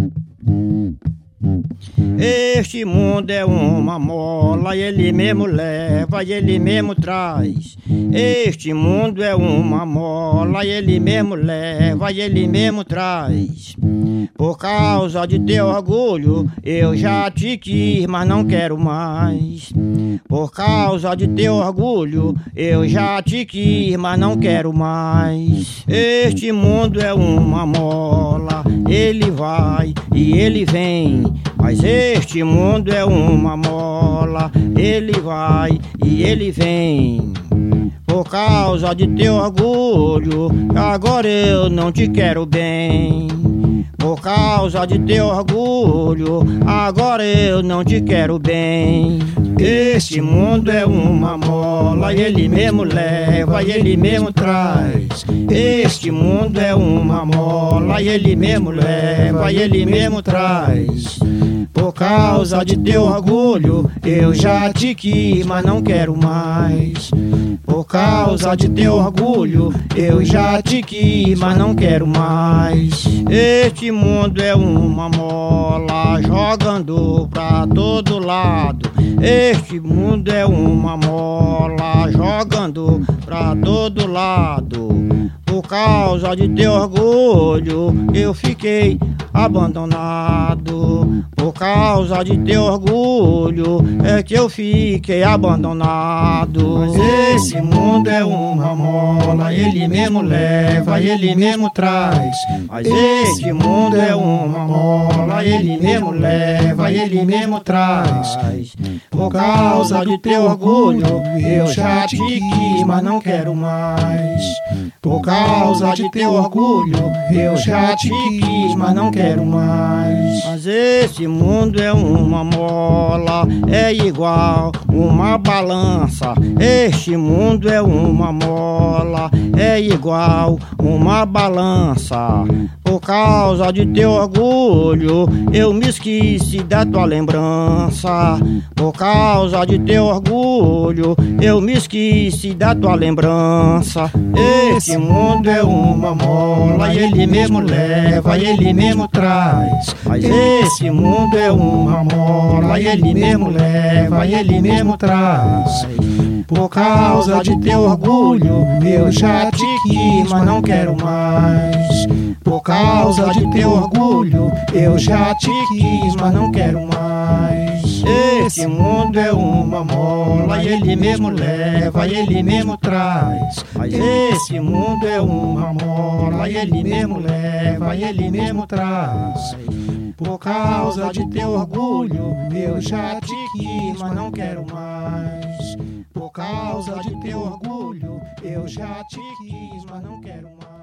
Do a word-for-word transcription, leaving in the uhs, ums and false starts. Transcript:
Este mundo é uma mola e ele mesmo leva e ele mesmo traz. Este mundo é uma mola e ele mesmo leva e ele mesmo traz. Por causa de teu orgulho eu já te quis, mas não quero mais. Por causa de teu orgulho eu já te quis, mas não quero mais. Este mundo é uma mola, ele vai e ele vem. Mas este mundo é uma mola, ele vai e ele vem. Por causa de teu orgulho, agora eu não te quero bem. Por causa de teu orgulho, agora eu não te quero bem. Este mundo é uma mola e ele mesmo leva e ele mesmo traz. Este mundo é uma mola e ele mesmo leva e ele mesmo traz. Por causa de teu orgulho eu já te quis, mas não quero mais. Por causa de teu orgulho eu já te quis, mas não quero mais. Este mundo é uma mola jogando pra todo lado. Este mundo é uma mola jogando pra todo lado. Por causa de teu orgulho eu fiquei abandonado. Por causa de teu orgulho é que eu fiquei abandonado. Mas esse mundo é uma mola, ele mesmo leva e ele mesmo traz. Mas esse mundo é uma mola, ele mesmo leva e ele mesmo traz. Por causa de teu orgulho eu já te quis, mas não quero mais. Por causa de teu orgulho eu já te quis, mas não quero mais. Mas esse mundo é uma mola, é igual uma balança. Este mundo é uma mola, é igual uma balança. Por causa de teu orgulho eu me esqueci da tua lembrança. Por causa de teu orgulho eu me esqueci da tua lembrança. Esse mundo é uma mola e ele mesmo leva e ele mesmo traz. Mas esse mundo é uma mola e ele mesmo leva e ele mesmo traz. Por causa de teu orgulho eu já te quis, mas não quero mais. Por causa de teu orgulho eu já te quis, mas não quero mais. Esse mundo é uma mola e ele mesmo leva e ele mesmo traz. Mas esse mundo é uma mola e ele mesmo leva e ele mesmo traz. Por causa de teu orgulho eu já te quis, mas não quero mais. Por causa de teu orgulho eu já te quis, mas não quero mais.